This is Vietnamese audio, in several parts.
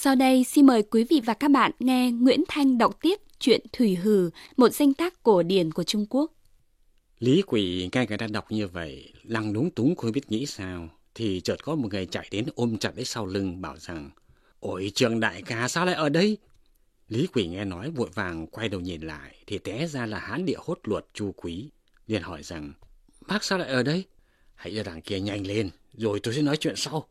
Sau đây xin mời quý vị và các bạn nghe Nguyễn Thanh đọc tiếp truyện Thủy Hừ, một danh tác cổ điển của Trung Quốc. Lý Quỳ nghe người ta đọc như vậy, lăng lúng túng không biết nghĩ sao, thì chợt có một người chạy đến ôm chặt lấy sau lưng bảo rằng: "Ôi Trương đại ca sao lại ở đây?" Lý Quỳ nghe nói vội vàng quay đầu nhìn lại thì té ra là Hán địa hốt luật Chu Quý, liền hỏi rằng: "Bác sao lại ở đây?" "Hãy ra đằng kia nhanh lên, rồi tôi sẽ nói chuyện sau."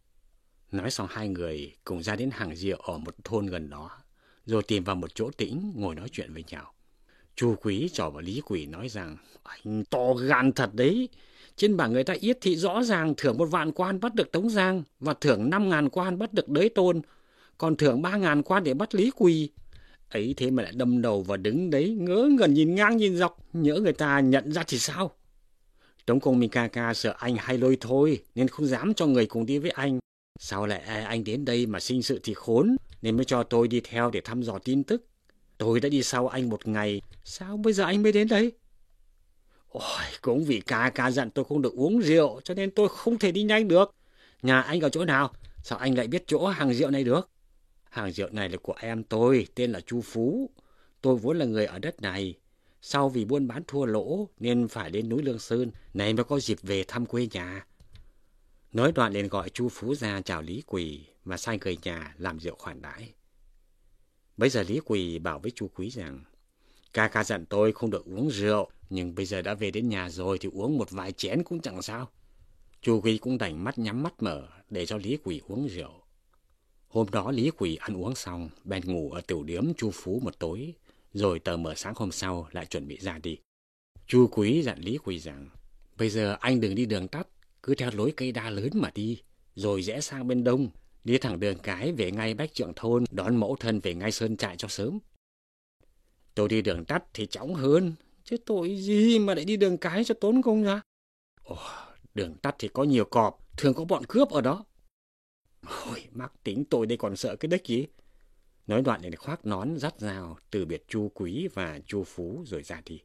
Nói xong hai người cùng ra đến hàng rượu ở một thôn gần đó, rồi tìm vào một chỗ tĩnh ngồi nói chuyện với nhau. Chu Quý trỏ vào Lý Quỳ nói rằng: "Anh to gan thật đấy. Trên bảng người ta yết thị rõ ràng thưởng 1.000 quan bắt được Tống Giang và thưởng 5.000 quan bắt được Đới Tôn, còn thưởng 3.000 quan để bắt Lý Quỳ. Ấy thế mà lại đâm đầu và đứng đấy ngớ ngẩn nhìn ngang nhìn dọc, nhỡ người ta nhận ra thì sao?" Tống Công Minh ca ca sợ anh hay lôi thôi nên không dám cho người cùng đi với anh. Sao lại anh đến đây mà sinh sự thì khốn, nên mới cho tôi đi theo để thăm dò tin tức. Tôi đã đi sau anh 1 ngày, sao bây giờ anh mới đến đây? Ôi, cũng vì ca ca dặn tôi không được uống rượu, cho nên tôi không thể đi nhanh được. Nhà anh ở chỗ nào? Sao anh lại biết chỗ hàng rượu này được? Hàng rượu này là của em tôi, tên là Chu Phú. Tôi vốn là người ở đất này. Sau vì buôn bán thua lỗ nên phải đến núi Lương Sơn, này mới có dịp về thăm quê nhà. Nói đoạn liền gọi Chu Phú ra chào Lý Quỳ và sai người nhà làm rượu khoản đãi. Bây giờ Lý Quỳ bảo với Chu Quý rằng: "Ca ca dặn tôi không được uống rượu, nhưng bây giờ đã về đến nhà rồi thì uống một vài chén cũng chẳng sao." Chu Quý cũng đành mắt nhắm mắt mở để cho Lý Quỳ uống rượu. Hôm đó Lý Quỳ ăn uống xong, bèn ngủ ở tiểu điếm Chu Phú một tối, rồi tờ mờ sáng hôm sau lại chuẩn bị ra đi. Chu Quý dặn Lý Quỳ rằng: "Bây giờ anh đừng đi đường tắt, cứ theo lối cây đa lớn mà đi, rồi rẽ sang bên đông, đi thẳng đường cái về ngay Bách Trượng thôn, đón mẫu thân về ngay Sơn trại cho sớm." "Tôi đi đường tắt thì chóng hơn, chứ tội gì mà lại đi đường cái cho tốn công ra." "Ồ, đường tắt thì có nhiều cọp, thường có bọn cướp ở đó." "Ôi, mắc tính tôi đây còn sợ cái đếch gì." Nói đoạn liền khoác nón dắt dao từ biệt Chu Quý và Chu Phú rồi ra đi.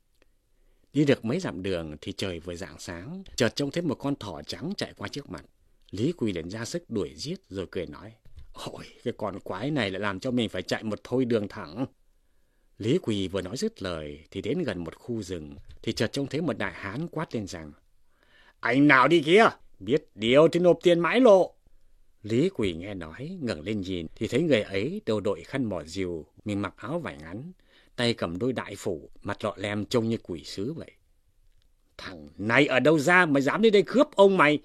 Đi được mấy dặm đường thì trời vừa rạng sáng, chợt trông thấy một con thỏ trắng chạy qua trước mặt. Lý Quỳ liền ra sức đuổi giết rồi cười nói: "Ôi, cái con quái này lại làm cho mình phải chạy một thôi đường thẳng." Lý Quỳ vừa nói dứt lời thì đến gần một khu rừng thì chợt trông thấy một đại hán quát lên rằng: "Anh nào đi kia, biết điều thì nộp tiền mãi lộ." Lý Quỳ nghe nói ngẩng lên nhìn thì thấy người ấy đầu đội khăn mỏ rìu, mình mặc áo vải ngắn, tay cầm đôi đại phủ, mặt lọ lem trông như quỷ sứ vậy. "Thằng này ở đâu ra mà dám đến đây cướp ông mày?"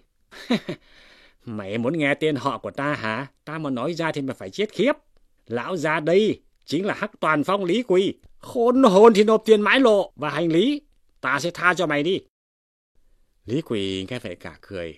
"Mày muốn nghe tên họ của ta hả? Ta mà nói ra thì mày phải chết khiếp. Lão già đây chính là Hắc Toàn Phong Lý Quỳ. Khốn hồn thì nộp tiền mãi lộ và hành lý, ta sẽ tha cho mày đi." Lý Quỳ nghe vậy cả cười.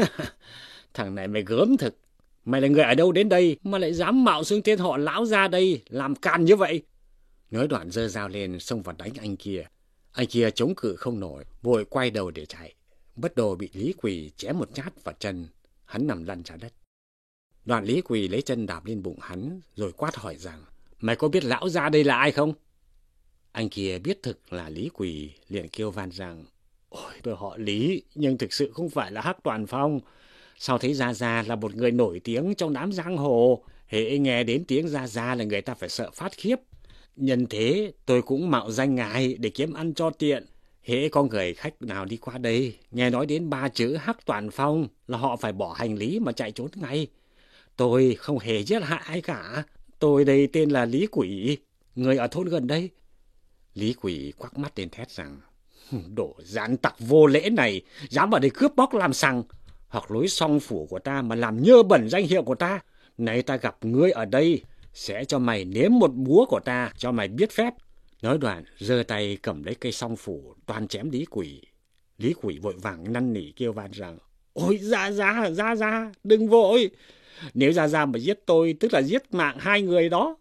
"Thằng này mày gớm thực. Mày là người ở đâu đến đây mà lại dám mạo xưng tên họ lão ra đây làm càn như vậy?" Nói đoạn giơ dao lên xông vào đánh anh kia. Anh kia chống cự không nổi, vội quay đầu để chạy. Bất đồ bị Lý Quỳ chém một nhát vào chân, hắn nằm lăn ra đất. Đoạn Lý Quỳ lấy chân đạp lên bụng hắn rồi quát hỏi rằng: "Mày có biết lão gia đây là ai không?" Anh kia biết thực là Lý Quỳ, liền kêu van rằng: "Ôi, tôi họ Lý, nhưng thực sự không phải là Hắc Toàn Phong. Sao thấy Gia Gia là một người nổi tiếng trong đám giang hồ, hễ nghe đến tiếng Gia Gia là người ta phải sợ phát khiếp. Nhân thế tôi cũng mạo danh ngài để kiếm ăn cho tiện. Hễ có người khách nào đi qua đây, nghe nói đến 3 chữ Hắc Toàn Phong là họ phải bỏ hành lý mà chạy trốn ngay. Tôi không hề giết hại ai cả. Tôi đây tên là Lý Quỳ, người ở thôn gần đây." Lý Quỳ quắc mắt lên thét rằng: "Đồ gian tặc vô lễ này, dám vào đây cướp bóc làm sằng, hoặc lối song phủ của ta mà làm nhơ bẩn danh hiệu của ta. Này ta gặp ngươi ở đây, sẽ cho mày nếm một búa của ta, cho mày biết phép." Nói đoạn giơ tay cầm lấy cây song phủ toan chém Lý Quỳ. Lý Quỳ vội vàng năn nỉ kêu van rằng: "Ôi Gia Gia, đừng vội. Nếu Gia Gia mà giết tôi tức là giết mạng 2 người đó."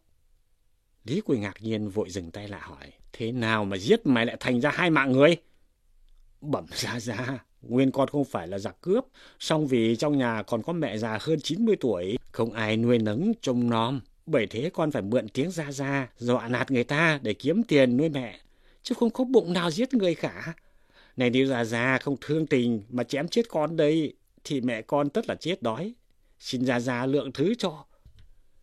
Lý Quỳ ngạc nhiên vội dừng tay lại hỏi: "Thế nào mà giết mày lại thành ra 2 mạng người?" "Bẩm Gia Gia, nguyên con không phải là giặc cướp, song vì trong nhà còn có mẹ già hơn 90 tuổi, không ai nuôi nấng trông nom, bởi thế con phải mượn tiếng Gia Gia dọa nạt người ta để kiếm tiền nuôi mẹ, chứ không có bụng nào giết người cả. Này nếu Gia Gia không thương tình mà chém chết con đây, thì mẹ con tất là chết đói. Xin Gia Gia lượng thứ cho."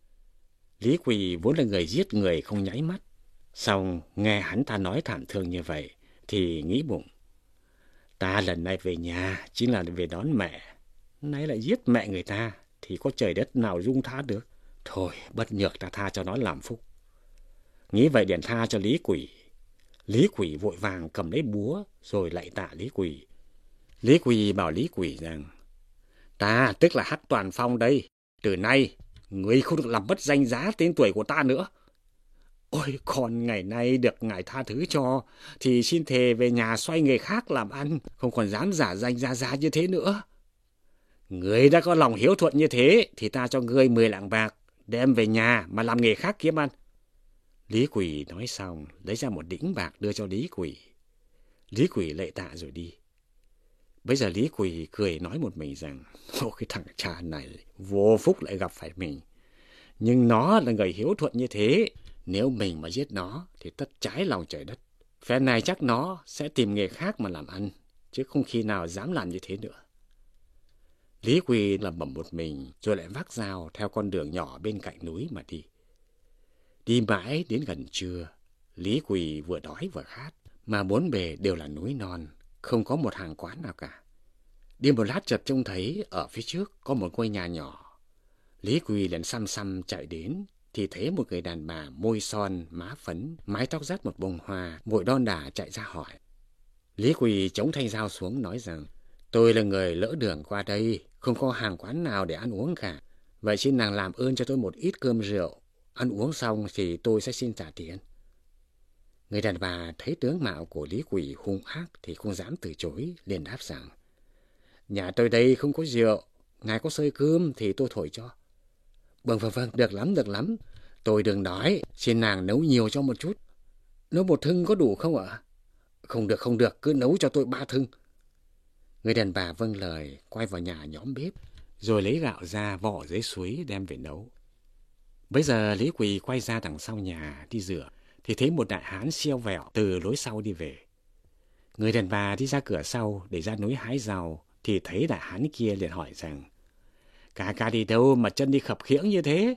Lý Quỳ vốn là người giết người không nháy mắt. Xong nghe hắn ta nói thảm thương như vậy thì nghĩ bụng. Ta lần này về nhà chính là về đón mẹ. Nay lại giết mẹ người ta thì có trời đất nào dung tha được. Thôi bất nhược ta tha cho nó làm phúc. Nghĩ vậy liền tha cho Lý Quỳ. Lý Quỳ vội vàng cầm lấy búa rồi lạy tạ Lý Quỳ. Lý Quỳ bảo Lý Quỳ rằng: Ta tức là Hắc Toàn Phong đây. Từ nay ngươi không được làm mất danh giá tên tuổi của ta nữa. Ôi, còn ngày nay được ngài tha thứ cho, thì xin thề về nhà xoay nghề khác làm ăn, không còn dám giả danh ra giá như thế nữa. Ngươi đã có lòng hiếu thuận như thế, thì ta cho ngươi 10 lạng bạc, đem về nhà mà làm nghề khác kiếm ăn. Lý Quỳ nói xong, lấy ra một đĩnh bạc đưa cho Lý Quỳ. Lý Quỳ lạy tạ rồi đi. Bây giờ Lý Quỳ cười nói một mình rằng, ô cái thằng cha này vô phúc lại gặp phải mình. Nhưng nó là người hiếu thuận như thế, nếu mình mà giết nó thì tất trái lòng trời đất. Phe này chắc nó sẽ tìm nghề khác mà làm ăn, chứ không khi nào dám làm như thế nữa. Lý Quỳ lẩm bẩm một mình rồi lại vác dao theo con đường nhỏ bên cạnh núi mà đi. Đi mãi đến gần trưa, Lý Quỳ vừa đói vừa khát, mà bốn bề đều là núi non, không có một hàng quán nào cả. Đi một lát chợt trông thấy ở phía trước có một ngôi nhà nhỏ. Lý Quỳ liền xăm xăm chạy đến, thì thấy một người đàn bà môi son, má phấn, mái tóc dắt một bông hoa, vội đon đả chạy ra hỏi. Lý Quỳ chống thanh dao xuống nói rằng, tôi là người lỡ đường qua đây, không có hàng quán nào để ăn uống cả. Vậy xin nàng làm ơn cho tôi một ít cơm rượu, ăn uống xong thì tôi sẽ xin trả tiền. Người đàn bà thấy tướng mạo của Lý Quỳ hung ác thì không dám từ chối, liền đáp rằng, nhà tôi đây không có rượu, ngài có xơi cơm thì tôi thổi cho. Vâng, được lắm. Tôi đừng đói, xin nàng nấu nhiều cho một chút. Nấu một thưng có đủ không ạ? Không được, cứ nấu cho tôi 3 thưng. Người đàn bà vâng lời, quay vào nhà nhóm bếp, rồi lấy gạo ra vỏ dưới suối đem về nấu. Bây giờ Lý Quỳ quay ra đằng sau nhà đi rửa, thì thấy một đại hán siêu vẹo từ lối sau đi về. Người đàn bà đi ra cửa sau để ra núi hái rau, thì thấy đại hán kia liền hỏi rằng, Ca đi đâu mà chân đi khập khiễng như thế?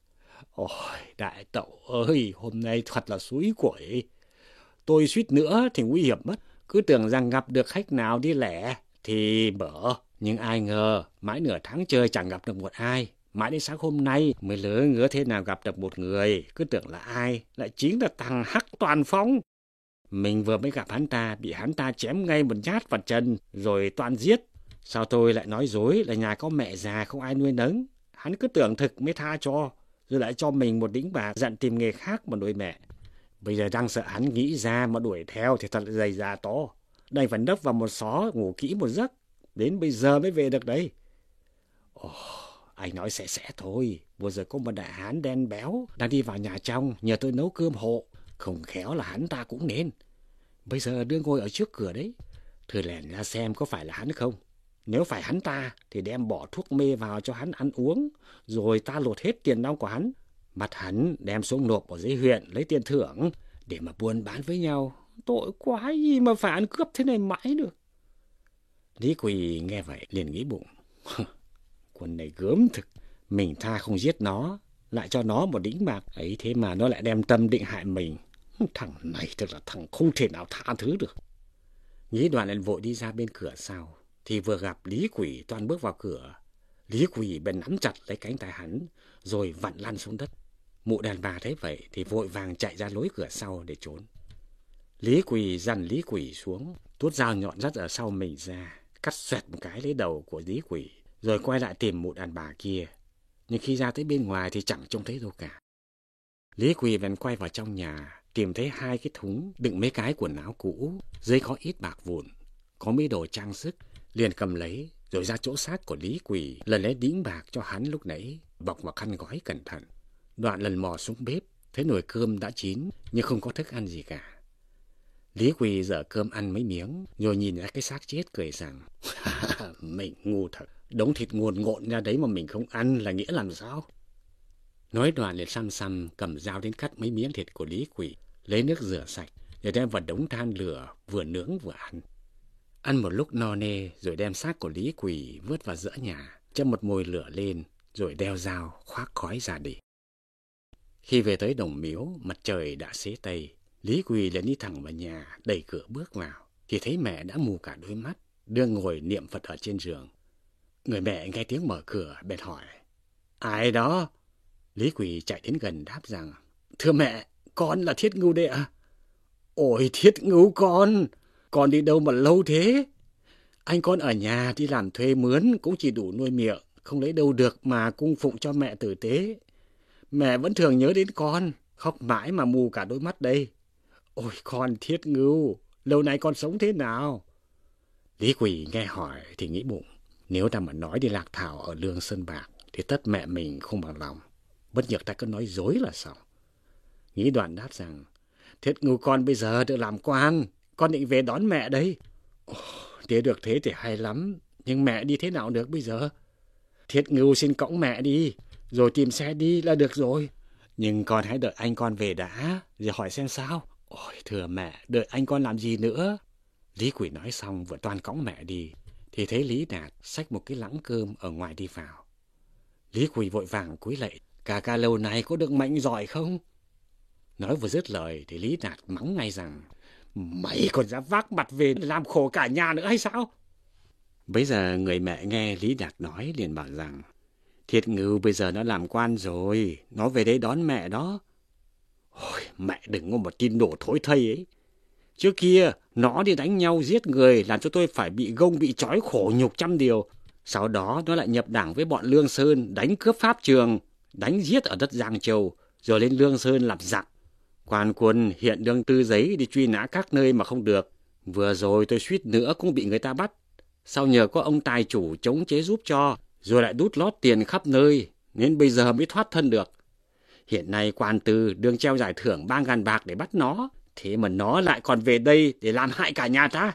Ôi, đại tẩu ơi, hôm nay thật là xúi quẩy. Tôi suýt nữa thì nguy hiểm mất. Cứ tưởng rằng gặp được khách nào đi lẻ thì bở. Nhưng ai ngờ, mãi nửa tháng chơi chẳng gặp được một ai. Mãi đến sáng hôm nay mới lỡ ngứa thế nào gặp được một người. Cứ tưởng là ai, lại chính là thằng Hắc Toàn Phong. Mình vừa mới gặp hắn ta, bị hắn ta chém ngay một nhát vào chân, rồi toàn giết. Sao tôi lại nói dối là nhà có mẹ già không ai nuôi nấng. Hắn cứ tưởng thực mới tha cho, rồi lại cho mình một đĩnh bạc dặn tìm nghề khác mà nuôi mẹ. Bây giờ đang sợ hắn nghĩ ra mà đuổi theo thì thật là dày da to. Đành phải nấp vào một xó ngủ kỹ một giấc. Đến bây giờ mới về được đấy. Ồ, anh nói sẽ thôi. Vừa giờ có một đại hán đen béo đang đi vào nhà trong nhờ tôi nấu cơm hộ. Không khéo là hắn ta cũng nên. Bây giờ đưa ngồi ở trước cửa đấy. Thử lèn ra xem có phải là hắn không. Nếu phải hắn ta thì đem bỏ thuốc mê vào cho hắn ăn uống, rồi ta lột hết tiền nong của hắn. Bắt hắn đem xuống nộp ở dưới huyện lấy tiền thưởng để mà buôn bán với nhau. Tội quá gì mà phải ăn cướp thế này mãi được. Lý Quỳ nghe vậy liền nghĩ bụng. Quân này gớm thực. Mình tha không giết nó, lại cho nó một đĩnh bạc ấy, thế mà nó lại đem tâm định hại mình. Thằng này thật là thằng không thể nào tha thứ được. Nghĩ đoạn liền vội đi ra bên cửa sau, thì vừa gặp Lý Quỳ toan bước vào cửa. Lý Quỳ bèn nắm chặt lấy cánh tay hắn, rồi vặn lăn xuống đất. Mụ đàn bà thấy vậy thì vội vàng chạy ra lối cửa sau để trốn. Lý Quỳ dằn Lý Quỳ xuống, tuốt dao nhọn dắt ở sau mình ra, cắt xoẹt một cái lấy đầu của Lý Quỳ, rồi quay lại tìm mụ đàn bà kia. Nhưng khi ra tới bên ngoài thì chẳng trông thấy đâu cả. Lý Quỳ bèn quay vào trong nhà, tìm thấy 2 cái thúng đựng mấy cái quần áo cũ, dưới có ít bạc vụn, có mấy đồ trang sức, liền cầm lấy, rồi ra chỗ xác của Lý Quỳ, lần lấy đĩnh bạc cho hắn lúc nãy, bọc vào khăn gói cẩn thận. Đoạn lần mò xuống bếp, thấy nồi cơm đã chín, nhưng không có thức ăn gì cả. Lý Quỳ dở cơm ăn mấy miếng, rồi nhìn ra cái xác chết cười rằng, mình ngu thật, đống thịt nguồn ngộn ra đấy mà mình không ăn là nghĩa làm sao? Nói đoạn liền xăm xăm cầm dao đến cắt mấy miếng thịt của Lý Quỳ, lấy nước rửa sạch, rồi đem vào đống than lửa, vừa nướng vừa ăn. Ăn một lúc no nê, rồi đem xác của Lý Quỳ vớt vào giữa nhà, châm một mồi lửa lên, rồi đeo dao khoác khói ra đi. Khi về tới Đồng Miếu, mặt trời đã xế tây. Lý Quỳ liền đi thẳng vào nhà, đẩy cửa bước vào, thì thấy mẹ đã mù cả đôi mắt, đang ngồi niệm Phật ở trên giường. Người mẹ nghe tiếng mở cửa, bèn hỏi: Ai đó? Lý Quỳ chạy đến gần đáp rằng: Thưa mẹ, con là Thiết Ngưu đây ạ. Ôi Thiết Ngưu con đi đâu mà lâu thế? Anh con ở nhà đi làm thuê mướn cũng chỉ đủ nuôi miệng, không lấy đâu được mà cung phụng cho mẹ tử tế. Mẹ vẫn thường nhớ đến con, khóc mãi mà mù cả đôi mắt đây. Ôi con Thiết Ngưu, lâu nay con sống thế nào? Lý Quỳ nghe hỏi thì nghĩ bụng, nếu ta mà nói đi lạc thảo ở Lương Sơn Bạc thì tất mẹ mình không bằng lòng. Bất nhược ta cứ nói dối là xong. Nghĩ đoạn đáp rằng: Thiết Ngưu con bây giờ được làm quan, con định về đón mẹ đấy. Nếu được thế thì hay lắm, nhưng mẹ đi thế nào được bây giờ? Thiết Ngưu xin cõng mẹ đi, rồi tìm xe đi là được rồi. Nhưng con hãy đợi anh con về đã, rồi hỏi xem sao. Ôi thưa mẹ, đợi anh con làm gì nữa? Lý Quỳ nói xong vừa toan cõng mẹ đi, thì thấy Lý Đạt xách một cái lẵng cơm ở ngoài đi vào. Lý Quỳ vội vàng cúi lạy: Ca lâu này có được mệnh giỏi không? Nói vừa dứt lời thì Lý Đạt mắng ngay rằng: Mày còn dám vác mặt về làm khổ cả nhà nữa hay sao? Bấy giờ người mẹ nghe Lý Đạt nói liền bảo rằng: Thiết Ngưu bây giờ nó làm quan rồi, nó về đây đón mẹ đó. Ôi, mẹ đừng có một tin đổ thối thây ấy. Trước kia, nó đi đánh nhau giết người làm cho tôi phải bị gông bị trói khổ nhục trăm điều. Sau đó nó lại nhập đảng với bọn Lương Sơn, đánh cướp pháp trường, đánh giết ở đất Giang Châu, rồi lên Lương Sơn làm giặc. Quan quân hiện đương tư giấy đi truy nã các nơi mà không được. Vừa rồi tôi suýt nữa cũng bị người ta bắt. Sau nhờ có ông tài chủ chống chế giúp cho, rồi lại đút lót tiền khắp nơi, nên bây giờ mới thoát thân được. Hiện nay quan tư đương treo giải thưởng 3.000 bạc để bắt nó, thế mà nó lại còn về đây để làm hại cả nhà ta.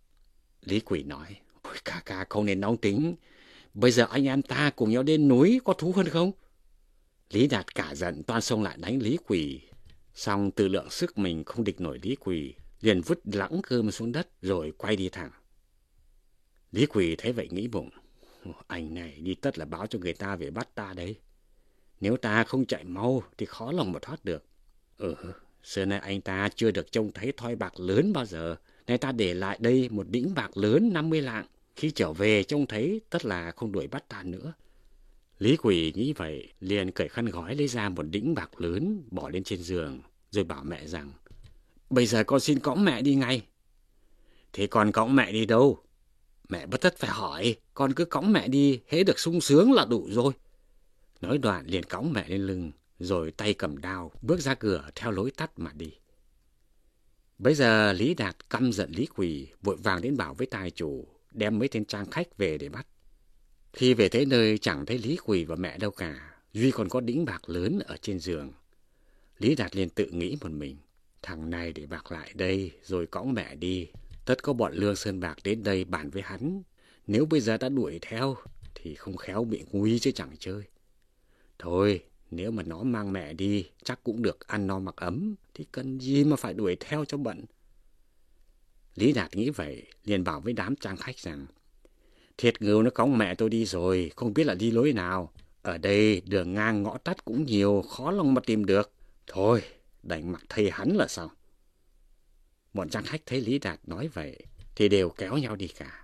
Lý Quỳ nói: Ôi ca không nên nóng tính, bây giờ anh em ta cùng nhau đến núi có thú hơn không? Lý Đạt cả giận toan xông lại đánh Lý Quỳ, xong tự lượng sức mình không địch nổi Lý Quỳ, liền vứt lẵng cơm xuống đất rồi quay đi thẳng. Lý Quỳ thấy vậy nghĩ bụng: Anh này đi tất là báo cho người ta về bắt ta đấy. Nếu ta không chạy mau thì khó lòng mà thoát được. Xưa nay anh ta chưa được trông thấy thoi bạc lớn bao giờ. Nay ta để lại đây một đĩnh bạc lớn 50 lạng. Khi trở về trông thấy tất là không đuổi bắt ta nữa. Lý Quỳ nghĩ vậy, liền cởi khăn gói lấy ra một đĩnh bạc lớn, bỏ lên trên giường, rồi bảo mẹ rằng: Bây giờ con xin cõng mẹ đi ngay. Thế con cõng mẹ đi đâu? Mẹ bất tất phải hỏi, con cứ cõng mẹ đi, hễ được sung sướng là đủ rồi. Nói đoạn liền cõng mẹ lên lưng, rồi tay cầm đao, bước ra cửa theo lối tắt mà đi. Bây giờ Lý Đạt căm giận Lý Quỳ, vội vàng đến bảo với tài chủ, đem mấy tên trang khách về để bắt. Khi về tới nơi chẳng thấy Lý Quỳ và mẹ đâu cả, duy còn có đĩnh bạc lớn ở trên giường. Lý Đạt liền tự nghĩ một mình: Thằng này để bạc lại đây, rồi cõng mẹ đi. Tất có bọn Lương Sơn Bạc đến đây bàn với hắn. Nếu bây giờ ta đuổi theo, thì không khéo bị nguy chứ chẳng chơi. Thôi, nếu mà nó mang mẹ đi, chắc cũng được ăn no mặc ấm, thì cần gì mà phải đuổi theo cho bận. Lý Đạt nghĩ vậy, liền bảo với đám trang khách rằng: Thiết Ngưu nó cõng mẹ tôi đi rồi, không biết là đi lối nào. Ở đây đường ngang ngõ tắt cũng nhiều, khó lòng mà tìm được. Thôi, đành mặc thầy hắn là xong. Bọn trang khách thấy Lý Đạt nói vậy, thì đều kéo nhau đi cả.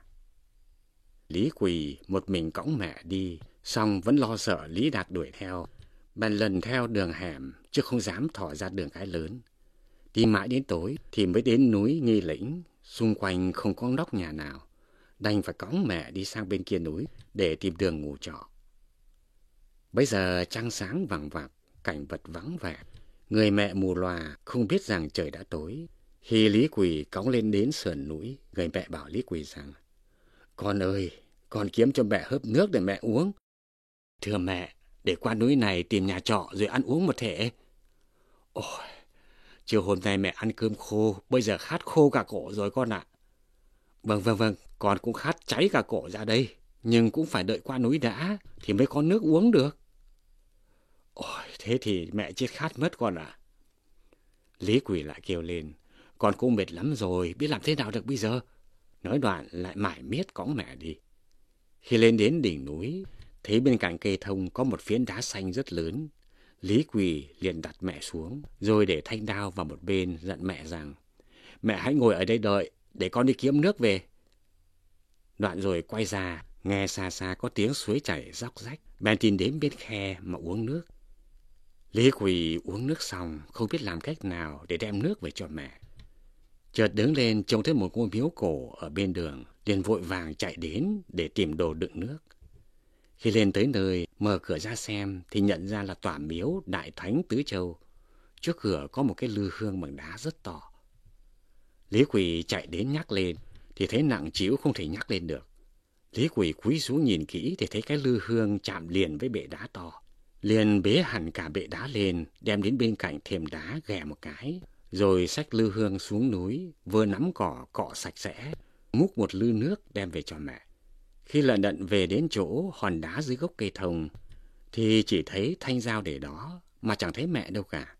Lý Quỳ một mình cõng mẹ đi, xong vẫn lo sợ Lý Đạt đuổi theo, bèn lần theo đường hẻm, chứ không dám thò ra đường cái lớn. Đi mãi đến tối thì mới đến núi Nghi Lĩnh, xung quanh không có nóc nhà nào, đành phải cõng mẹ đi sang bên kia núi để tìm đường ngủ trọ. Bây giờ trăng sáng vằng vặc, cảnh vật vắng vẻ, người mẹ mù lòa không biết rằng trời đã tối. Khi Lý Quỳ cõng lên đến sườn núi, người mẹ bảo Lý Quỳ rằng: Con ơi, con kiếm cho mẹ hớp nước để mẹ uống. Thưa mẹ, để qua núi này tìm nhà trọ rồi ăn uống một thể. Ôi, chiều hôm nay mẹ ăn cơm khô, bây giờ khát khô cả cổ rồi con ạ. Vâng, con cũng khát cháy cả cổ ra đây, nhưng cũng phải đợi qua núi đã thì mới có nước uống được. Ôi, thế thì mẹ chết khát mất con ạ. Lý Quỳ lại kêu lên: Con cũng mệt lắm rồi, biết làm thế nào được bây giờ. Nói đoạn lại mải miết cõng mẹ đi. Khi lên đến đỉnh núi, thấy bên cạnh cây thông có một phiến đá xanh rất lớn. Lý Quỳ liền đặt mẹ xuống, rồi để thanh đao vào một bên dặn mẹ rằng, mẹ hãy ngồi ở đây đợi, để con đi kiếm nước về. Đoạn rồi quay ra, nghe xa xa có tiếng suối chảy róc rách, bèn tìm đến bên khe mà uống nước. Lý Quỳ uống nước xong, không biết làm cách nào để đem nước về cho mẹ. Chợt đứng lên trông thấy một ngôi miếu cổ ở bên đường, liền vội vàng chạy đến để tìm đồ đựng nước. Khi lên tới nơi, mở cửa ra xem thì nhận ra là tòa miếu Đại Thánh Tứ Châu. Trước cửa có một cái lư hương bằng đá rất to. Lý Quỳ chạy đến nhắc lên thì thấy nặng trĩu không thể nhắc lên được. Lý Quỳ cúi xuống nhìn kỹ thì thấy cái lư hương chạm liền với bệ đá to. Liền bế hẳn cả bệ đá lên, đem đến bên cạnh thềm đá ghè một cái, rồi xách lư hương xuống núi, vừa nắm cỏ cọ sạch sẽ, múc một lư nước đem về cho mẹ. Khi lận đận về đến chỗ hòn đá dưới gốc cây thông, thì chỉ thấy thanh dao để đó, mà chẳng thấy mẹ đâu cả.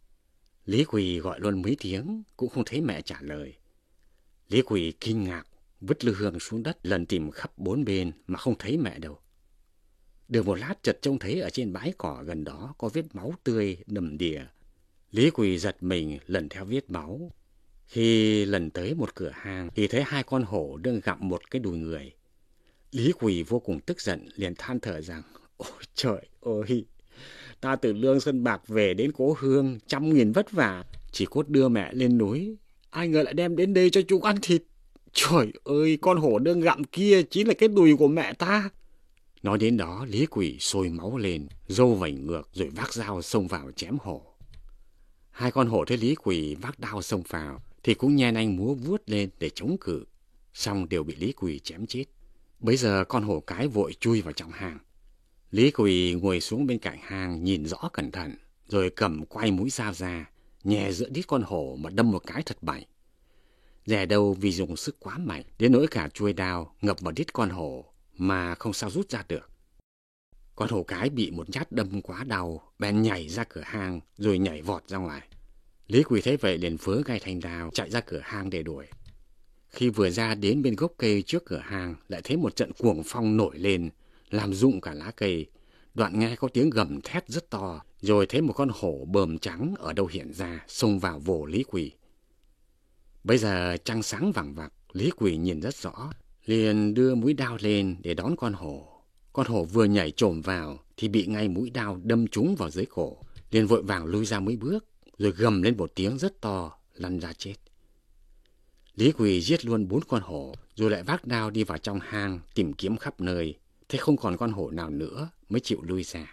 Lý Quỳ gọi luôn mấy tiếng, cũng không thấy mẹ trả lời. Lý Quỳ kinh ngạc, vứt lư hương xuống đất, lần tìm khắp bốn bên mà không thấy mẹ đâu. Được một lát chợt trông thấy ở trên bãi cỏ gần đó có vết máu tươi đầm đìa. Lý Quỳ giật mình lần theo vết máu. Khi lần tới một cửa hàng thì thấy hai con hổ đang gặm một cái đùi người. Lý Quỳ vô cùng tức giận, liền than thở rằng, ôi trời ơi, ta từ Lương Sơn Bạc về đến cố hương, 100.000 vất vả, chỉ cốt đưa mẹ lên núi, ai ngờ lại đem đến đây cho chúng ăn thịt. Trời ơi, con hổ đương gặm kia chính là cái đùi của mẹ ta. Nói đến đó, Lý Quỳ sôi máu lên, râu vành ngược rồi vác dao xông vào chém hổ. Hai con hổ thấy Lý Quỳ vác đao xông vào thì cũng nhen anh múa vuốt lên để chống cự, xong đều bị Lý Quỳ chém chết. Bấy giờ con hổ cái vội chui vào trong hang. Lý Quỳ ngồi xuống bên cạnh hang nhìn rõ cẩn thận, rồi cầm quay mũi dao ra, nhè giữa đít con hổ mà đâm một cái thật mạnh. Dè đâu vì dùng sức quá mạnh, đến nỗi cả chuôi đao ngập vào đít con hổ mà không sao rút ra được. Con hổ cái bị một nhát đâm quá đau, bèn nhảy ra cửa hang rồi nhảy vọt ra ngoài. Lý Quỳ thấy vậy liền vớ gai thanh đao chạy ra cửa hang để đuổi. Khi vừa ra đến bên gốc cây trước cửa hang, lại thấy một trận cuồng phong nổi lên, làm rụng cả lá cây. Đoạn nghe có tiếng gầm thét rất to, rồi thấy một con hổ bờm trắng ở đâu hiện ra, xông vào vồ Lý Quỳ. Bây giờ trăng sáng vằng vặc, Lý Quỳ nhìn rất rõ, liền đưa mũi đao lên để đón con hổ. Con hổ vừa nhảy chồm vào thì bị ngay mũi đao đâm trúng vào dưới cổ, liền vội vàng lui ra mấy bước, rồi gầm lên một tiếng rất to, lăn ra chết. Lý Quỳ giết luôn 4 con hổ, rồi lại vác đao đi vào trong hang tìm kiếm khắp nơi, thấy không còn con hổ nào nữa mới chịu lui ra.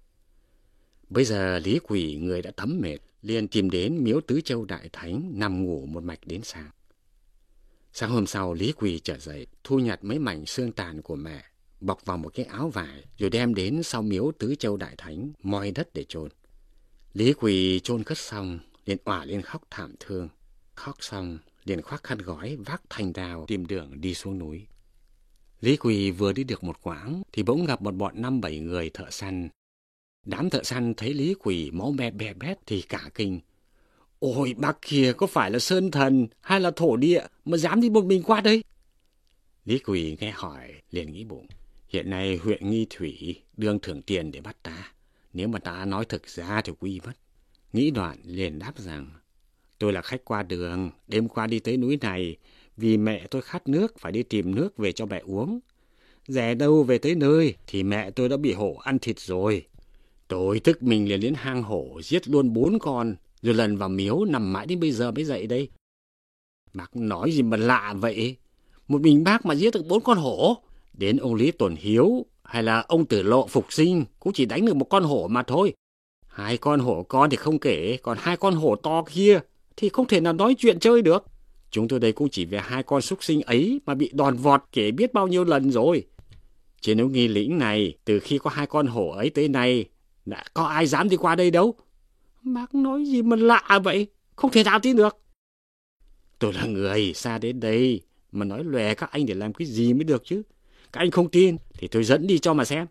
Bây giờ Lý Quỳ người đã thấm mệt, liền tìm đến miếu Tứ Châu Đại Thánh nằm ngủ một mạch đến sáng. Sáng hôm sau, Lý Quỳ trở dậy, thu nhặt mấy mảnh xương tàn của mẹ, bọc vào một cái áo vải, rồi đem đến sau miếu Tứ Châu Đại Thánh, moi đất để chôn. Lý Quỳ chôn cất xong, liền òa lên khóc thảm thương. Khóc xong, liền khoác khăn gói, vác thanh đao tìm đường đi xuống núi. Lý Quỳ vừa đi được một quãng thì bỗng gặp một bọn 5-7 người thợ săn. Đám thợ săn thấy Lý Quỳ máu me be bét thì cả kinh. Ôi, bác kia có phải là sơn thần hay là thổ địa mà dám đi một mình qua đây? Lý Quỳ nghe hỏi liền nghĩ bụng, hiện nay huyện Nghi Thủy đương thưởng tiền để bắt ta, nếu mà ta nói thực ra thì quy mất. Nghĩ đoạn liền đáp rằng, tôi là khách qua đường, đêm qua đi tới núi này, vì mẹ tôi khát nước phải đi tìm nước về cho mẹ uống. Rẻ đâu về tới nơi thì mẹ tôi đã bị hổ ăn thịt rồi. Tôi tức mình liền đến hang hổ giết luôn 4 con, rồi lần vào miếu nằm mãi đến bây giờ mới dậy đây. Bác nói gì mà lạ vậy? Một mình bác mà giết được 4 con hổ? Đến ông Lý Tuần Hiếu hay là ông Tử Lộ Phục Sinh cũng chỉ đánh được 1 con hổ mà thôi. 2 con hổ con thì không kể, còn 2 con hổ to kia thì không thể nào nói chuyện chơi được. Chúng tôi đây cũng chỉ về 2 con súc sinh ấy mà bị đòn vọt kể biết bao nhiêu lần rồi. Trên núi Nghi Lĩnh này, từ khi có 2 con hổ ấy tới nay, đã có ai dám đi qua đây đâu. Bác nói gì mà lạ vậy, không thể nào tin được. Tôi là người xa đến đây mà nói lòe các anh để làm cái gì mới được chứ. Các anh không tin thì tôi dẫn đi cho mà xem.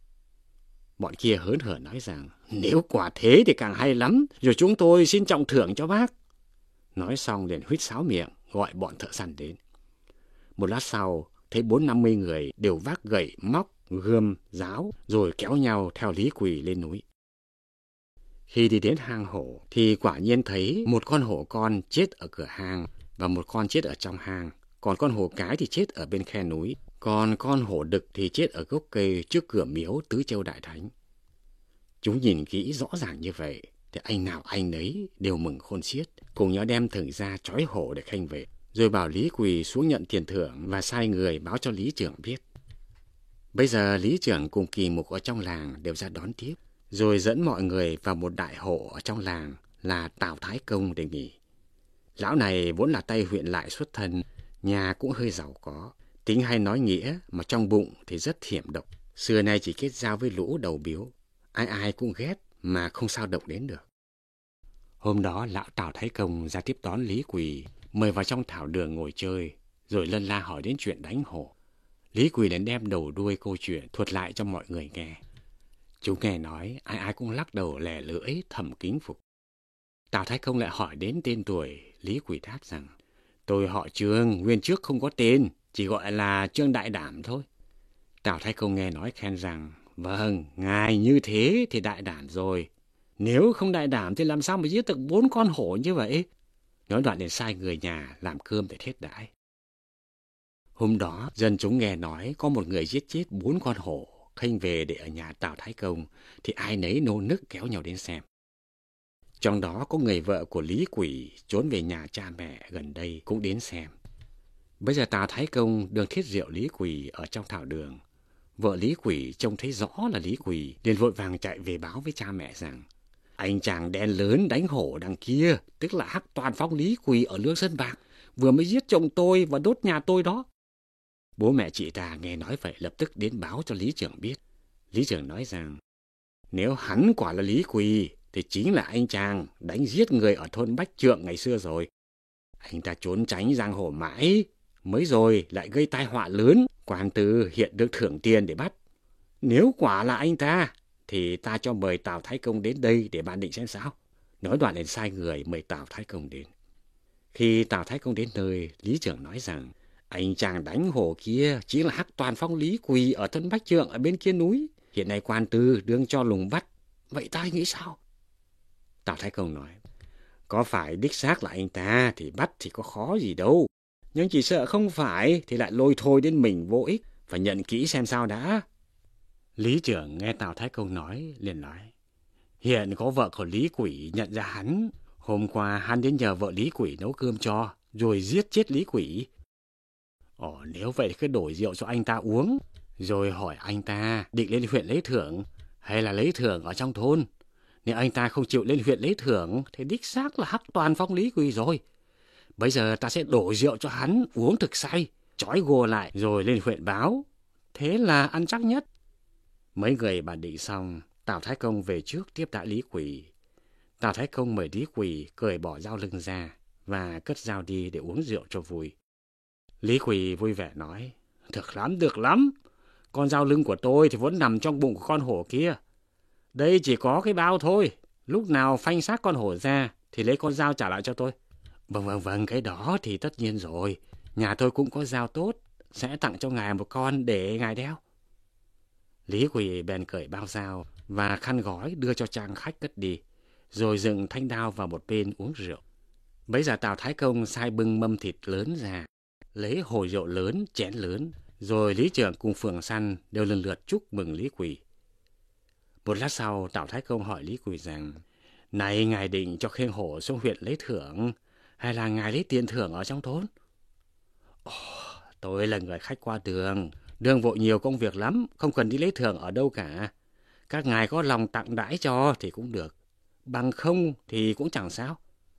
Bọn kia hớn hở nói rằng, nếu quả thế thì càng hay lắm, rồi chúng tôi xin trọng thưởng cho bác. Nói xong liền huýt sáo miệng, gọi bọn thợ săn đến. Một lát sau, thấy 40-50 người đều vác gậy, móc, gươm, giáo, rồi kéo nhau theo Lý Quỳ lên núi. Khi đi đến hang hổ thì quả nhiên thấy một con hổ con chết ở cửa hang và một con chết ở trong hang. Còn con hổ cái thì chết ở bên khe núi. Còn con hổ đực thì chết ở gốc cây trước cửa miếu Tứ Châu Đại Thánh. Chúng nhìn kỹ rõ ràng như vậy thì anh nào anh nấy đều mừng khôn xiết, cùng nhau đem thừng ra trói hổ để khênh về, rồi bảo Lý Quỳ xuống nhận tiền thưởng và sai người báo cho Lý trưởng biết. Bây giờ Lý trưởng cùng kỳ mục ở trong làng đều ra đón tiếp, rồi dẫn mọi người vào một đại hộ ở trong làng là Tào Thái Công để nghỉ. Lão này vốn là Tây huyện lại xuất thân, nhà cũng hơi giàu có, tính hay nói nghĩa mà trong bụng thì rất hiểm độc. Xưa nay chỉ kết giao với lũ đầu biếu, ai ai cũng ghét mà không sao động đến được. Hôm đó lão Tào Thái Công ra tiếp đón Lý Quỳ, mời vào trong thảo đường ngồi chơi, rồi lân la hỏi đến chuyện đánh hổ. Lý Quỳ liền đem đầu đuôi câu chuyện thuật lại cho mọi người nghe. Chúng nghe nói, ai ai cũng lắc đầu lè lưỡi thầm kính phục. Tào Thái Công lại hỏi đến tên tuổi. Lý Quỳ đáp rằng, tôi họ Trương, nguyên trước không có tên, chỉ gọi là Trương Đại Đảm thôi. Tào Thái Công nghe nói khen rằng, vâng, ngài như thế thì đại đảm rồi. Nếu không đại đảm thì làm sao mà giết được 4 con hổ như vậy? Nói đoạn liền sai người nhà làm cơm để thiết đãi. Hôm đó, dân chúng nghe nói có một người giết chết 4 con hổ, khênh về để ở nhà Tào Thái Công, thì ai nấy nô nức kéo nhau đến xem. Trong đó có người vợ của Lý Quỳ trốn về nhà cha mẹ gần đây cũng đến xem. Bây giờ Tào Thái Công đường thiết rượu Lý Quỳ ở trong thảo đường. Vợ Lý Quỳ trông thấy rõ là Lý Quỳ, liền vội vàng chạy về báo với cha mẹ rằng, anh chàng đen lớn đánh hổ đằng kia, tức là Hắc Toàn Phong Lý Quỳ ở Lương Sơn Bạc, vừa mới giết chồng tôi và đốt nhà tôi đó. Bố mẹ chị ta nghe nói vậy lập tức đến báo cho Lý trưởng biết. Lý trưởng nói rằng, nếu hắn quả là Lý Quỳ, thì chính là anh chàng đánh giết người ở thôn Bách Trượng ngày xưa rồi. Anh ta trốn tránh giang hồ mãi, mới rồi lại gây tai họa lớn, quan tư hiện được thưởng tiền để bắt. Nếu quả là anh ta, thì ta cho mời Tào Thái Công đến đây để bàn định xem sao. Nói đoạn liền sai người mời Tào Thái Công đến. Khi Tào Thái Công đến nơi, Lý trưởng nói rằng, anh chàng đánh hổ kia chính là Hắc Toàn Phong Lý Quỳ ở thôn Bách Trượng ở bên kia núi. Hiện nay quan tư đương cho lùng bắt. Vậy ta nghĩ sao? Tào Thái Công nói, có phải đích xác là anh ta thì bắt thì có khó gì đâu. Nhưng chỉ sợ không phải thì lại lôi thôi đến mình vô ích. Phải nhận kỹ xem sao đã. Lý trưởng nghe Tào Thái Công nói liền nói, hiện có vợ của Lý Quỷ nhận ra hắn. Hôm qua hắn đến nhờ vợ Lý Quỷ nấu cơm cho, rồi giết chết Lý Quỷ. Nếu vậy thì cứ đổi rượu cho anh ta uống, rồi hỏi anh ta định lên huyện lấy thưởng hay là lấy thưởng ở trong thôn. Nếu anh ta không chịu lên huyện lấy thưởng thì đích xác là Hắc Toàn Phong Lý Quỳ rồi. Bây giờ ta sẽ đổ rượu cho hắn uống thực say, trói gô lại rồi lên huyện báo. Thế là ăn chắc nhất. Mấy người bàn định xong, Tào Thái Công về trước tiếp đãi Lý Quỳ. Tào Thái Công mời Lý Quỳ cởi bỏ dao lưng ra và cất dao đi để uống rượu cho vui. Lý Quỳ vui vẻ nói, được lắm. Con dao lưng của tôi thì vẫn nằm trong bụng của con hổ kia. Đây chỉ có cái bao thôi. Lúc nào phanh xác con hổ ra thì lấy con dao trả lại cho tôi. Vâng, cái đó thì tất nhiên rồi. Nhà tôi cũng có dao tốt, sẽ tặng cho ngài một con để ngài đeo. Lý Quỳ bèn cởi bao dao và khăn gói đưa cho trang khách cất đi, rồi dựng thanh đao vào một bên uống rượu. Bấy giờ Tào Thái Công sai bưng mâm thịt lớn ra, lấy hồ rượu lớn, chén lớn, rồi Lý trưởng cùng Phường Săn đều lần lượt chúc mừng Lý Quỳ. Một lát sau, Tào Thái Công hỏi Lý Quỳ rằng, này ngài định cho khênh hổ xuống huyện lấy thưởng, hay là ngài lấy tiền thưởng ở trong thôn? Tôi là người khách qua đường vội nhiều công việc lắm, không cần đi lấy thưởng ở đâu cả. Các ngài có lòng tặng đãi cho thì cũng được, bằng không thì cũng chẳng sao.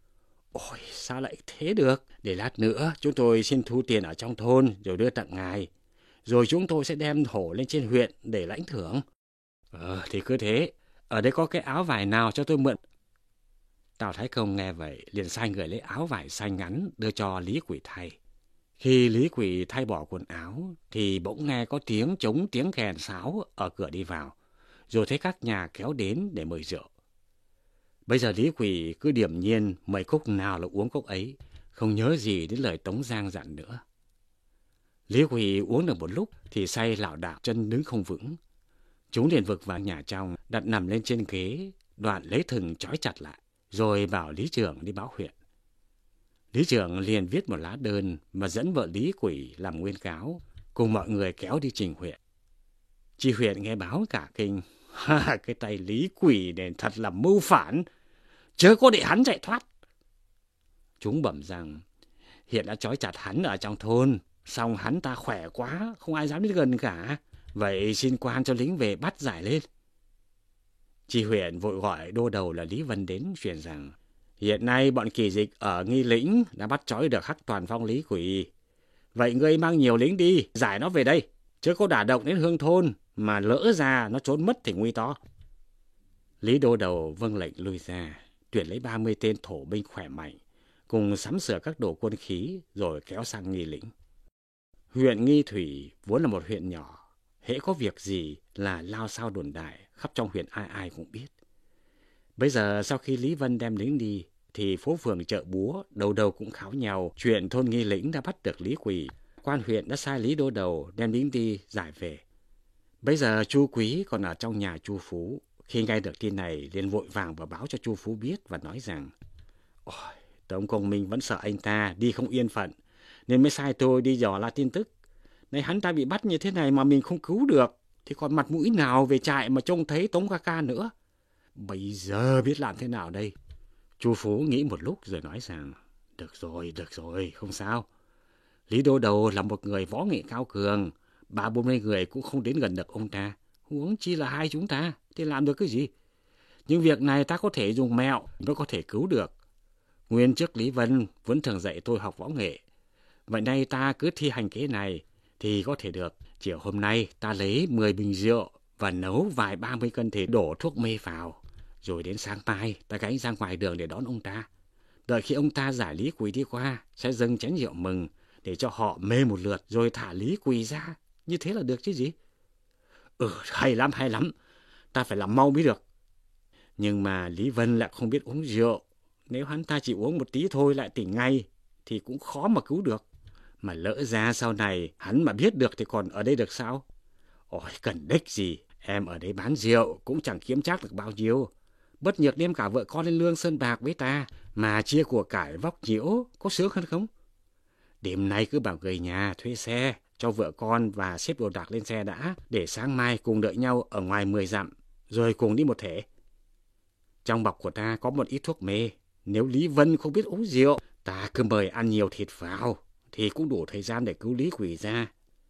Sao lại thế được? Để lát nữa chúng tôi xin thu tiền ở trong thôn rồi đưa tặng ngài, rồi chúng tôi sẽ đem hổ lên trên huyện để lãnh thưởng. Thì cứ thế, ở đây có cái áo vải nào cho tôi mượn? Tào Thái Công nghe vậy liền sai người lấy áo vải xanh ngắn đưa cho Lý Quỳ thay. Khi Lý Quỳ thay bỏ quần áo thì bỗng nghe có tiếng trống tiếng kèn sáo ở cửa đi vào, rồi thấy các nhà kéo đến để mời rượu. Bây giờ Lý Quỳ cứ điềm nhiên mời cốc nào là uống cốc ấy, không nhớ gì đến lời Tống Giang dặn nữa. Lý Quỳ uống được một lúc thì say lảo đảo chân đứng không vững. Chúng liền vực vào nhà trong, đặt nằm lên trên ghế, Đoạn lấy thừng trói chặt lại, rồi bảo Lý Trường đi báo huyện. Lý Trường liền viết một lá đơn mà dẫn vợ Lý Quỷ làm nguyên cáo, cùng mọi người kéo đi trình huyện. Tri huyện nghe báo cả kinh. Cái tay Lý Quỷ này thật là mưu phản, chớ có để hắn chạy thoát. Chúng bẩm rằng hiện đã trói chặt hắn ở trong thôn, song hắn ta khỏe quá, không ai dám đến gần cả. Vậy xin quan cho lính về bắt giải lên. Tri huyện vội gọi đô đầu là Lý Vân đến truyền rằng hiện nay bọn kỳ dịch ở Nghi Lĩnh đã bắt trói được Hắc Toàn Phong Lý Quỷ. Vậy ngươi mang nhiều lính đi, giải nó về đây, chứ có đả động đến Hương thôn, mà lỡ ra nó trốn mất thì nguy to. Lý đô đầu vâng lệnh lui ra, tuyển lấy 30 tên thổ binh khỏe mạnh, cùng sắm sửa các đồ quân khí rồi kéo sang Nghi Lĩnh. Huyện Nghi Thủy vốn là một huyện nhỏ, hễ có việc gì là lao sao đồn đại, khắp trong huyện ai ai cũng biết. Bây giờ sau khi Lý Vân đem lính đi, thì phố phường chợ búa đầu đầu cũng kháo nhau chuyện thôn Nghi Lĩnh đã bắt được Lý Quỷ. Quan huyện đã sai Lý đô đầu đem lính đi giải về. Bây giờ Chu Quý còn ở trong nhà Chu Phú. Khi nghe được tin này liền vội vàng và báo cho Chu Phú biết và nói rằng: ôi, Tống Công Minh vẫn sợ anh ta đi không yên phận, nên mới sai tôi đi dò la tin tức. Này hắn ta bị bắt như thế này mà mình không cứu được, thì còn mặt mũi nào về trại mà trông thấy Tống ca ca nữa. Bây giờ biết làm thế nào đây? Chu Phú nghĩ một lúc rồi nói rằng: được rồi, không sao. Lý đô đầu là một người võ nghệ cao cường, 30-40 người cũng không đến gần được ông ta. Huống chi là hai chúng ta, thì làm được cái gì? Nhưng việc này ta có thể dùng mẹo mới có thể cứu được. Nguyên trước Lý Vân vẫn thường dạy tôi học võ nghệ. Vậy nay ta cứ thi hành kế này thì có thể được. Chiều hôm nay ta lấy 10 bình rượu và nấu vài 30 cân thịt đổ thuốc mê vào. Rồi đến sáng mai ta gánh ra ngoài đường để đón ông ta. Đợi khi ông ta giải Lý Quỳ đi qua, sẽ dâng chén rượu mừng để cho họ mê một lượt rồi thả Lý Quỳ ra. Như thế là được chứ gì? Hay lắm. Ta phải làm mau mới được. Nhưng mà Lý Vân lại không biết uống rượu. Nếu hắn ta chỉ uống một tí thôi lại tỉnh ngay thì cũng khó mà cứu được. Mà lỡ ra sau này hắn mà biết được thì còn ở đây được sao? Ôi, cần đếch gì, em ở đây bán rượu cũng chẳng kiếm chắc được bao nhiêu. Bất nhược đem cả vợ con lên Lương Sơn Bạc với ta, mà chia của cải vóc nhiễu, có sướng hơn không? Đêm nay cứ bảo người nhà thuê xe, cho vợ con và xếp đồ đạc lên xe đã, để sáng mai cùng đợi nhau ở ngoài 10 dặm, rồi cùng đi một thể. Trong bọc của ta có một ít thuốc mê, nếu Lý Vân không biết uống rượu, ta cứ mời ăn nhiều thịt vào, thì cũng đủ thời gian để cứu Lý Quỳ ra.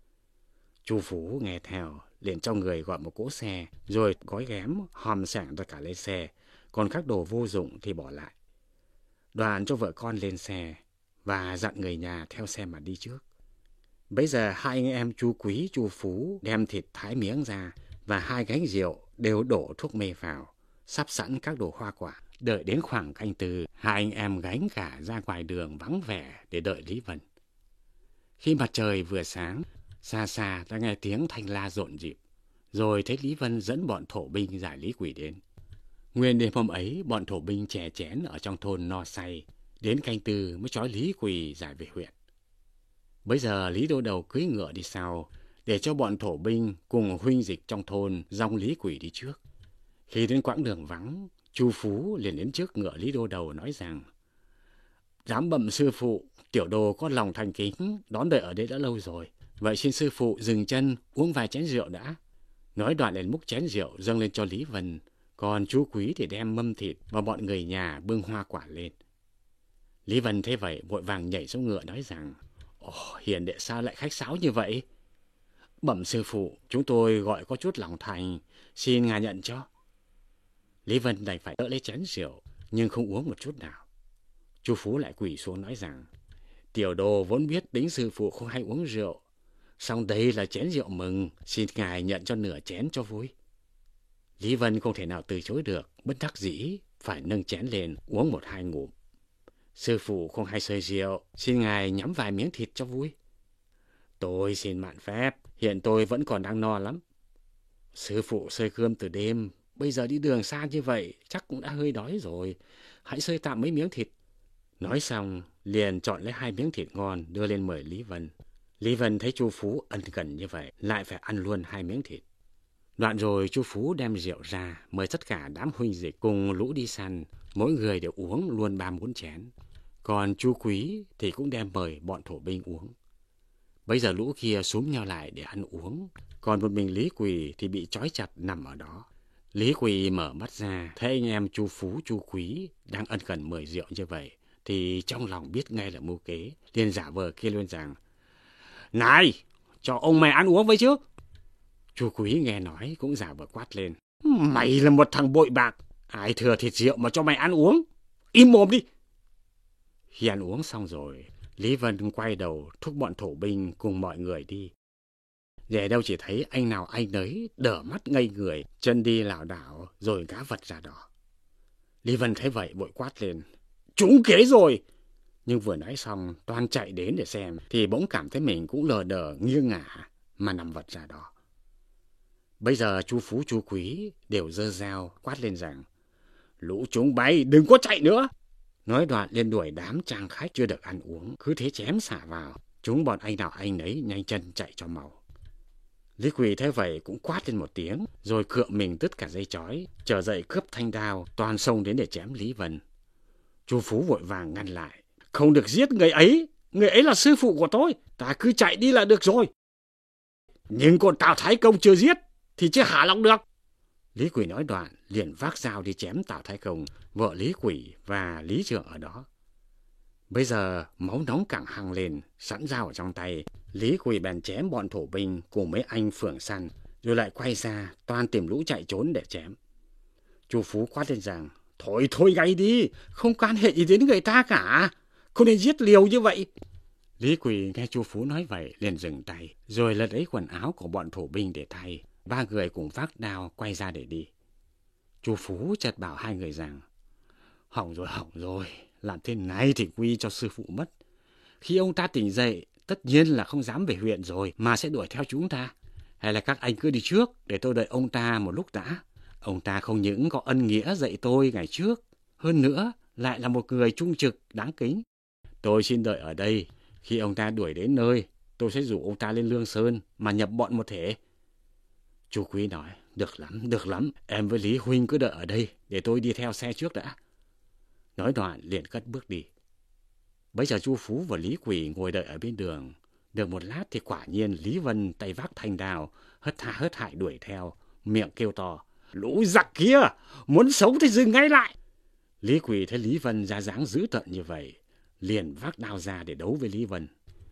Chu Phú nghe theo, liền cho người gọi một cỗ xe, rồi gói ghém, hòm sảng tất cả lên xe, còn các đồ vô dụng thì bỏ lại. Đoàn cho vợ con lên xe, và dặn người nhà theo xe mà đi trước. Bấy giờ hai anh em Chu Quý, Chu Phú đem thịt thái miếng ra, và 2 gánh rượu đều đổ thuốc mê vào, sắp sẵn các đồ hoa quả. Đợi đến khoảng canh tư, hai anh em gánh cả ra ngoài đường vắng vẻ để đợi Lý Vân. Khi mặt trời vừa sáng, xa xa ta nghe tiếng thanh la rộn rịp, rồi thấy Lý Vân dẫn bọn thổ binh giải Lý Quỳ đến. Nguyên đêm hôm ấy, bọn thổ binh chè chén ở trong thôn no say, đến canh tư mới trói Lý Quỳ giải về huyện. Bây giờ Lý đô đầu cưỡi ngựa đi sau, để cho bọn thổ binh cùng huynh dịch trong thôn dòng Lý Quỳ đi trước. Khi đến quãng đường vắng, Chu Phú liền đến trước ngựa Lý đô đầu nói rằng: dám bẩm sư phụ, tiểu đồ có lòng thành kính, đón đợi ở đây đã lâu rồi. Vậy xin sư phụ dừng chân uống vài chén rượu đã. Nói đoạn liền múc chén rượu dâng lên cho Lý Vân, còn chú Quý thì đem mâm thịt và bọn người nhà bưng hoa quả lên. Lý Vân thấy vậy vội vàng nhảy xuống ngựa nói rằng: hiền đệ sao lại khách sáo như vậy? Bẩm sư phụ, chúng tôi gọi có chút lòng thành, xin ngài nhận cho. Lý Vân đành phải đỡ lấy chén rượu, nhưng không uống một chút nào. Chu Phú lại quỳ xuống nói rằng: tiểu đồ vốn biết tính sư phụ không hay uống rượu, song đây là chén rượu mừng, xin ngài nhận cho nửa chén cho vui. Lý Vân không thể nào từ chối được, bất đắc dĩ phải nâng chén lên uống 1-2 ngụm. Sư phụ không hay sơi rượu, xin ngài nhắm vài miếng thịt cho vui. Tôi xin mạn phép, hiện tôi vẫn còn đang no lắm. Sư phụ sơi cơm từ đêm, bây giờ đi đường xa như vậy chắc cũng đã hơi đói rồi, hãy sơi tạm mấy miếng thịt. Nói xong liền chọn lấy 2 miếng thịt ngon đưa lên mời Lý Vân. Lý Vân thấy Chu Phú ân cần như vậy, lại phải ăn luôn 2 miếng thịt. Đoạn rồi chú Phú đem rượu ra, mời tất cả đám huynh dịch cùng lũ đi săn, mỗi người đều uống luôn 3-4 chén. Còn chú Quý thì cũng đem mời bọn thổ binh uống. Bây giờ lũ kia xúm nhau lại để ăn uống, còn một mình Lý Quỳ thì bị trói chặt nằm ở đó. Lý Quỳ mở mắt ra, thấy anh em chú Phú, chú Quý đang ân cần mời rượu như vậy, thì trong lòng biết ngay là mưu kế, liền giả vờ kêu lên rằng: "Này, cho ông mày ăn uống với chứ." Chú Quý nghe nói cũng giả vờ quát lên: "Mày là một thằng bội bạc, ai thừa thịt rượu mà cho mày ăn uống, im mồm đi." Khi ăn uống xong rồi, Lý Vân quay đầu thúc bọn thổ binh cùng mọi người đi. Để đâu chỉ thấy anh nào anh nấy đờ mắt ngây người, chân đi lảo đảo rồi ngã vật ra đó. Lý Vân thấy vậy vội quát lên: "Trúng kế rồi!" Nhưng vừa nói xong toan chạy đến để xem thì bỗng cảm thấy mình cũng lờ đờ nghiêng ngả mà nằm vật ra đó. Bây giờ chú Phú, chú Quý đều giơ dao quát lên rằng: "Lũ chúng bay đừng có chạy nữa!" Nói đoạn lên đuổi đám trang khách chưa được ăn uống, cứ thế chém xả vào. Chúng bọn anh nào anh nấy nhanh chân chạy cho mau. Lý Quỳ thấy vậy cũng quát lên một tiếng, rồi cựa mình đứt cả dây chói, trở dậy cướp thanh đao, toàn xông đến để chém Lý Vân. Chú Phú vội vàng ngăn lại: "Không được giết người ấy là sư phụ của tôi, ta cứ chạy đi là được rồi. Nhưng còn Tào Thái Công chưa giết thì chưa hả lòng được." Lý Quỳ nói đoạn liền vác dao đi chém Tào Thái Công, vợ Lý Quỳ và Lý Trượng ở đó. Bây giờ máu nóng càng hăng lên, sẵn dao ở trong tay, Lý Quỳ bèn chém bọn thổ binh cùng mấy anh phường săn, rồi lại quay ra toan tìm lũ chạy trốn để chém. Chú Phú quát lên rằng: Thôi gay đi, không can hệ gì đến người ta cả, không nên giết liều như vậy." Lý Quỳ nghe chú Phú nói vậy liền dừng tay, rồi lật lấy quần áo của bọn thổ binh để thay. Ba người cùng vác đao quay ra để đi. Chú Phú chợt bảo hai người rằng: hỏng rồi, làm thế này thì quy cho sư phụ mất. Khi ông ta tỉnh dậy, tất nhiên là không dám về huyện rồi, mà sẽ đuổi theo chúng ta. Hay là các anh cứ đi trước, để tôi đợi ông ta một lúc đã. Ông ta không những có ân nghĩa dạy tôi ngày trước, hơn nữa lại là một người trung trực đáng kính. Tôi xin đợi ở đây, khi ông ta đuổi đến nơi, tôi sẽ rủ ông ta lên Lương Sơn mà nhập bọn một thể. Chú Quý nói: Được lắm, em với Lý Huynh cứ đợi ở đây, để tôi đi theo xe trước đã. Nói đoạn liền cất bước đi. Bấy giờ chú Phú và Lý Quỳ ngồi đợi ở bên đường. Được một lát thì quả nhiên Lý Vân tay vác thanh đao, hớt hải đuổi theo, miệng kêu to: "Lũ giặc kia, muốn sống thì dừng ngay lại!" Lý Quỳ thấy Lý Vân ra dáng dữ tợn như vậy, liền vác đao ra để đấu với Lý Vân.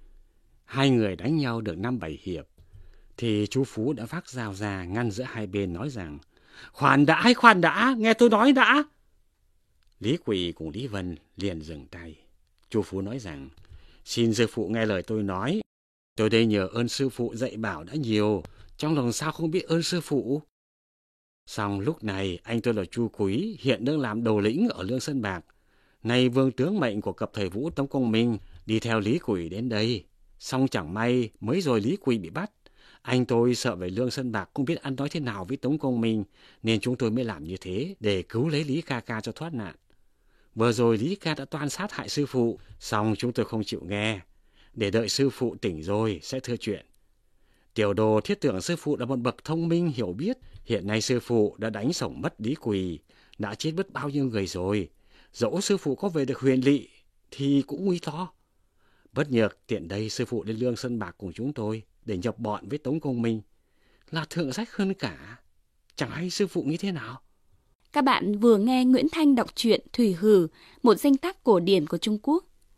Hai người đánh nhau được 5-7 hiệp, thì chú Phú đã vác dao ra ngăn giữa hai bên, nói rằng: khoan đã, nghe tôi nói đã." Lý Quỳ cùng Lý Vân liền dừng tay. Chú Phú nói rằng: "Xin sư phụ nghe lời tôi nói. Tôi đây nhờ ơn sư phụ dạy bảo đã nhiều, trong lòng sao không biết ơn sư phụ." Xong lúc này anh tôi là Chu Quý, hiện đang làm đầu lĩnh ở Lương Sơn Bạc. Nay vương tướng mệnh của cập thời Vũ Tống Công Minh đi theo Lý Quỳ đến đây. Xong chẳng may mới rồi Lý Quỳ bị bắt. Anh tôi sợ về Lương Sơn Bạc không biết ăn nói thế nào với Tống Công Minh, nên chúng tôi mới làm như thế để cứu lấy Lý ca ca cho thoát nạn. Vừa rồi Lý ca đã toan sát hại sư phụ, xong chúng tôi không chịu nghe, để đợi sư phụ tỉnh rồi sẽ thưa chuyện. Tiểu đồ thiết tưởng sư phụ là một bậc thông minh hiểu biết, hiện nay sư phụ đã đánh sổng mất Lý Quỳ, đã chết mất bao nhiêu người rồi. Dẫu sư phụ có về được Huyền Lỵ thì cũng nguy to. Bất nhược tiện đây sư phụ lên Lương Sơn Bạc cùng chúng tôi để nhập bọn với Tống Công Minh, là thượng sách hơn cả. Chẳng hay sư phụ nghĩ thế nào? Các bạn vừa nghe Nguyễn Thanh đọc truyện Thủy Hử, một danh tác cổ điển của Trung Quốc.